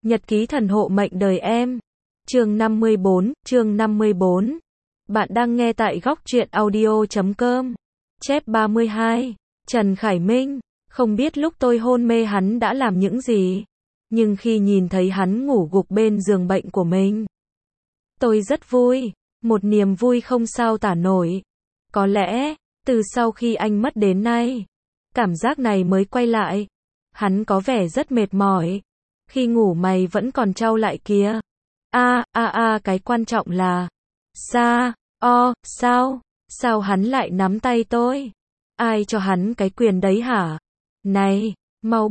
Nhật ký thần hộ mệnh đời em. Chương 54. Bạn đang nghe tại góc truyện audio.com. Chép 32. Trần Khải Minh. Không biết lúc tôi hôn mê hắn đã làm những gì, nhưng khi nhìn thấy hắn ngủ gục bên giường bệnh của mình, tôi rất vui. Một niềm vui không sao tả nổi. Có lẽ, từ sau khi anh mất đến nay, cảm giác này mới quay lại. Hắn có vẻ rất mệt mỏi. Khi ngủ mày vẫn còn trao lại kìa. Cái quan trọng là, sao hắn lại nắm tay tôi? Ai cho hắn cái quyền đấy hả? Này, mau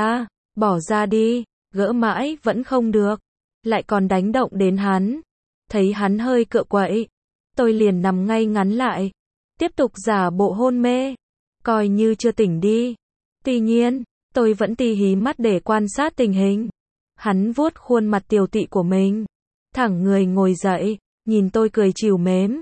bỏ ra đi, gỡ mãi vẫn không được. Lại còn đánh động đến hắn. Thấy hắn hơi cựa quậy, tôi liền nằm ngay ngắn lại, tiếp tục giả bộ hôn mê, coi như chưa tỉnh đi. Tuy nhiên, tôi vẫn tì hí mắt để quan sát tình hình. Hắn vuốt khuôn mặt tiều tụy của mình, thẳng người ngồi dậy, nhìn tôi cười trìu mến.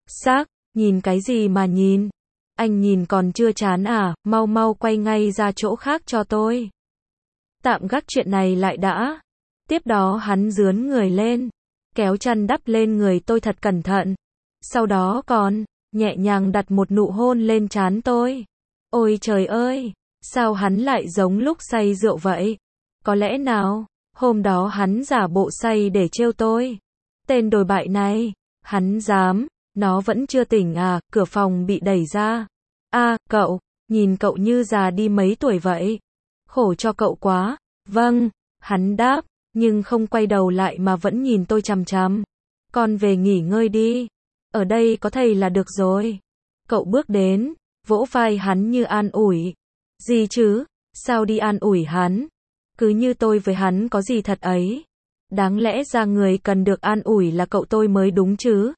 Nhìn cái gì mà nhìn? Anh nhìn còn chưa chán à, mau quay ngay ra chỗ khác cho tôi. Tạm gác chuyện này lại đã. Tiếp đó hắn rướn người lên, kéo chăn đắp lên người tôi thật cẩn thận. Sau đó còn nhẹ nhàng đặt một nụ hôn lên trán tôi. Ôi trời ơi, sao hắn lại giống lúc say rượu vậy? Có lẽ nào, hôm đó hắn giả bộ say để trêu tôi. Tên đồi bại này, hắn dám, nó vẫn chưa tỉnh à? Cửa phòng bị đẩy ra. Cậu, nhìn cậu như già đi mấy tuổi vậy. Khổ cho cậu quá. Vâng, hắn đáp, nhưng không quay đầu lại mà vẫn nhìn tôi chằm chằm. Con về nghỉ ngơi đi. Ở đây có thầy là được rồi. Cậu bước đến, vỗ vai hắn như an ủi. Gì chứ? Sao đi an ủi hắn? Cứ như tôi với hắn có gì thật ấy. Đáng lẽ ra người cần được an ủi là cậu tôi mới đúng chứ.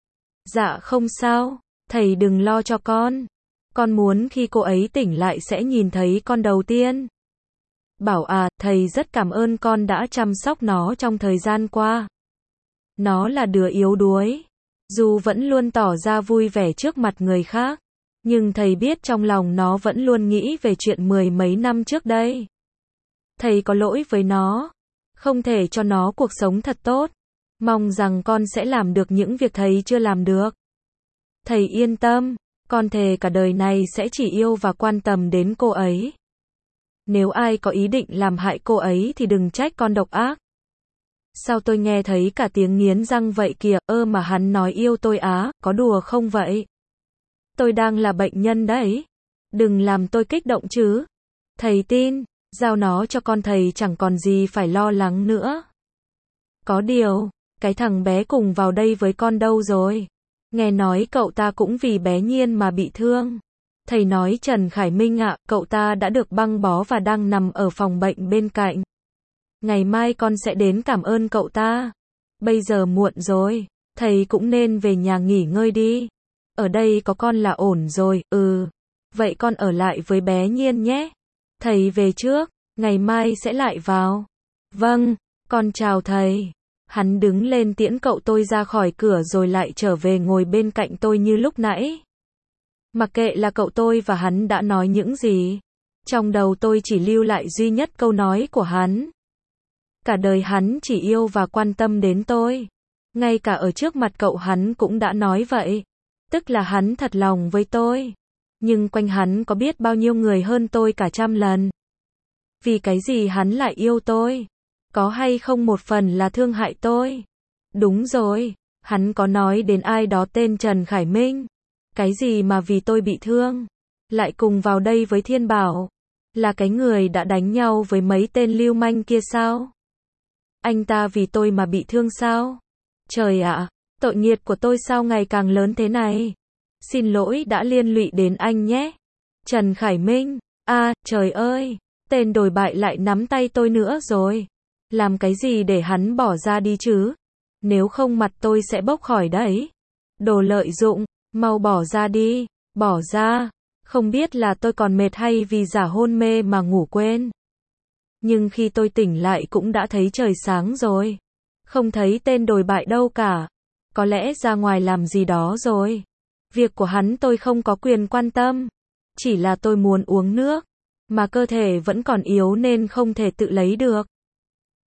Dạ không sao, thầy đừng lo cho con. Con muốn khi cô ấy tỉnh lại sẽ nhìn thấy con đầu tiên. Bảo thầy rất cảm ơn con đã chăm sóc nó trong thời gian qua. Nó là đứa yếu đuối. Dù vẫn luôn tỏ ra vui vẻ trước mặt người khác, nhưng thầy biết trong lòng nó vẫn luôn nghĩ về chuyện mười mấy năm trước đây. Thầy có lỗi với nó, không thể cho nó cuộc sống thật tốt. Mong rằng con sẽ làm được những việc thầy chưa làm được. Thầy yên tâm, con thề cả đời này sẽ chỉ yêu và quan tâm đến cô ấy. Nếu ai có ý định làm hại cô ấy thì đừng trách con độc ác. Sao tôi nghe thấy cả tiếng nghiến răng vậy kìa? Mà hắn nói yêu tôi á, có đùa không vậy? Tôi đang là bệnh nhân đấy. Đừng làm tôi kích động chứ. Thầy tin, giao nó cho con, thầy chẳng còn gì phải lo lắng nữa. Có điều, cái thằng bé cùng vào đây với con đâu rồi? Nghe nói cậu ta cũng vì bé Nhiên mà bị thương. Thầy nói Trần Khải Minh ạ, cậu ta đã được băng bó và đang nằm ở phòng bệnh bên cạnh. Ngày mai con sẽ đến cảm ơn cậu ta. Bây giờ muộn rồi, thầy cũng nên về nhà nghỉ ngơi đi. Ở đây có con là ổn rồi. Vậy con ở lại với bé Nhiên nhé. Thầy về trước, ngày mai sẽ lại vào. Vâng, con chào thầy. Hắn đứng lên tiễn cậu tôi ra khỏi cửa rồi lại trở về ngồi bên cạnh tôi như lúc nãy. Mặc kệ là cậu tôi và hắn đã nói những gì, trong đầu tôi chỉ lưu lại duy nhất câu nói của hắn. Cả đời hắn chỉ yêu và quan tâm đến tôi. Ngay cả ở trước mặt cậu hắn cũng đã nói vậy. Tức là hắn thật lòng với tôi. Nhưng quanh hắn có biết bao nhiêu người hơn tôi cả trăm lần. Vì cái gì hắn lại yêu tôi? Có hay không một phần là thương hại tôi? Đúng rồi, hắn có nói đến ai đó tên Trần Khải Minh. Cái gì mà vì tôi bị thương, lại cùng vào đây với Thiên Bảo? Là cái người đã đánh nhau với mấy tên lưu manh kia sao? Anh ta vì tôi mà bị thương sao? Trời ạ, tội nghiệp của tôi sao ngày càng lớn thế này? Xin lỗi đã liên lụy đến anh nhé. Trần Khải Minh, trời ơi, tên đồi bại lại nắm tay tôi nữa rồi. Làm cái gì để hắn bỏ ra đi chứ? Nếu không mặt tôi sẽ bốc khỏi đấy. Đồ lợi dụng, mau bỏ ra đi, bỏ ra. Không biết là tôi còn mệt hay vì giả hôn mê mà ngủ quên. Nhưng khi tôi tỉnh lại cũng đã thấy trời sáng rồi. Không thấy tên đồi bại đâu cả. Có lẽ ra ngoài làm gì đó rồi. Việc của hắn tôi không có quyền quan tâm. Chỉ là tôi muốn uống nước, mà cơ thể vẫn còn yếu nên không thể tự lấy được.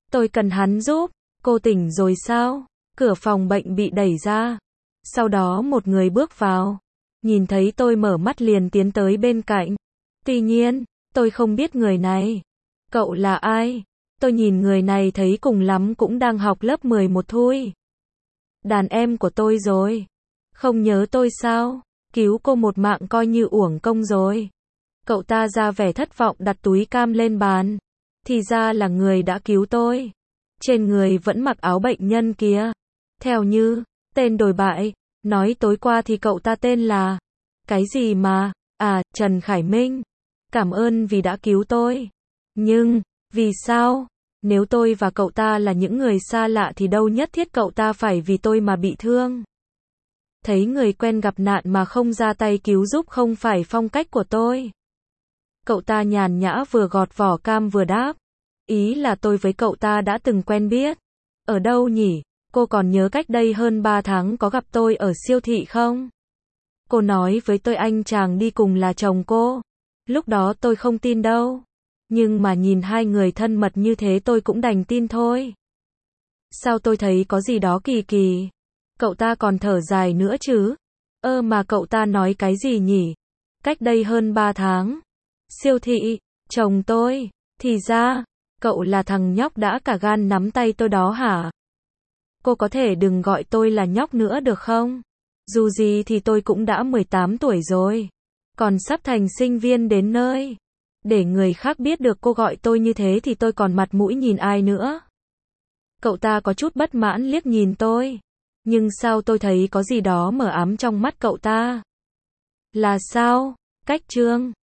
Tôi cần hắn giúp. Cô tỉnh rồi sao? Cửa phòng bệnh bị đẩy ra. Sau đó một người bước vào. Nhìn thấy tôi mở mắt liền tiến tới bên cạnh. Tuy nhiên, tôi không biết người này. Cậu là ai? Tôi nhìn người này thấy cùng lắm cũng đang học lớp 11 thôi. Đàn em của tôi rồi. Không nhớ tôi sao? Cứu cô một mạng coi như uổng công rồi. Cậu ta ra vẻ thất vọng đặt túi cam lên bàn. Thì ra là người đã cứu tôi. Trên người vẫn mặc áo bệnh nhân kia. Theo như, tên đồi bại, nói tối qua thì cậu ta tên là... Cái gì mà? À, Trần Khải Minh. Cảm ơn vì đã cứu tôi. Nhưng, vì sao? Nếu tôi và cậu ta là những người xa lạ thì đâu nhất thiết cậu ta phải vì tôi mà bị thương. Thấy người quen gặp nạn mà không ra tay cứu giúp không phải phong cách của tôi. Cậu ta nhàn nhã vừa gọt vỏ cam vừa đáp. Ý là tôi với cậu ta đã từng quen biết. Ở đâu nhỉ? Cô còn nhớ cách đây hơn 3 tháng có gặp tôi ở siêu thị không? Cô nói với tôi anh chàng đi cùng là chồng cô. Lúc đó tôi không tin đâu. Nhưng mà nhìn hai người thân mật như thế tôi cũng đành tin thôi. Sao tôi thấy có gì đó kỳ kỳ. Cậu ta còn thở dài nữa chứ. Mà cậu ta nói cái gì nhỉ? Cách đây hơn 3 tháng. Siêu thị, chồng tôi. Thì ra, cậu là thằng nhóc đã cả gan nắm tay tôi đó hả? Cô có thể đừng gọi tôi là nhóc nữa được không? Dù gì thì tôi cũng đã 18 tuổi rồi. Còn sắp thành sinh viên đến nơi. Để người khác biết được cô gọi tôi như thế thì tôi còn mặt mũi nhìn ai nữa. Cậu ta có chút bất mãn liếc nhìn tôi. Nhưng sao tôi thấy có gì đó mờ ám trong mắt cậu ta? Là sao? Cách trương.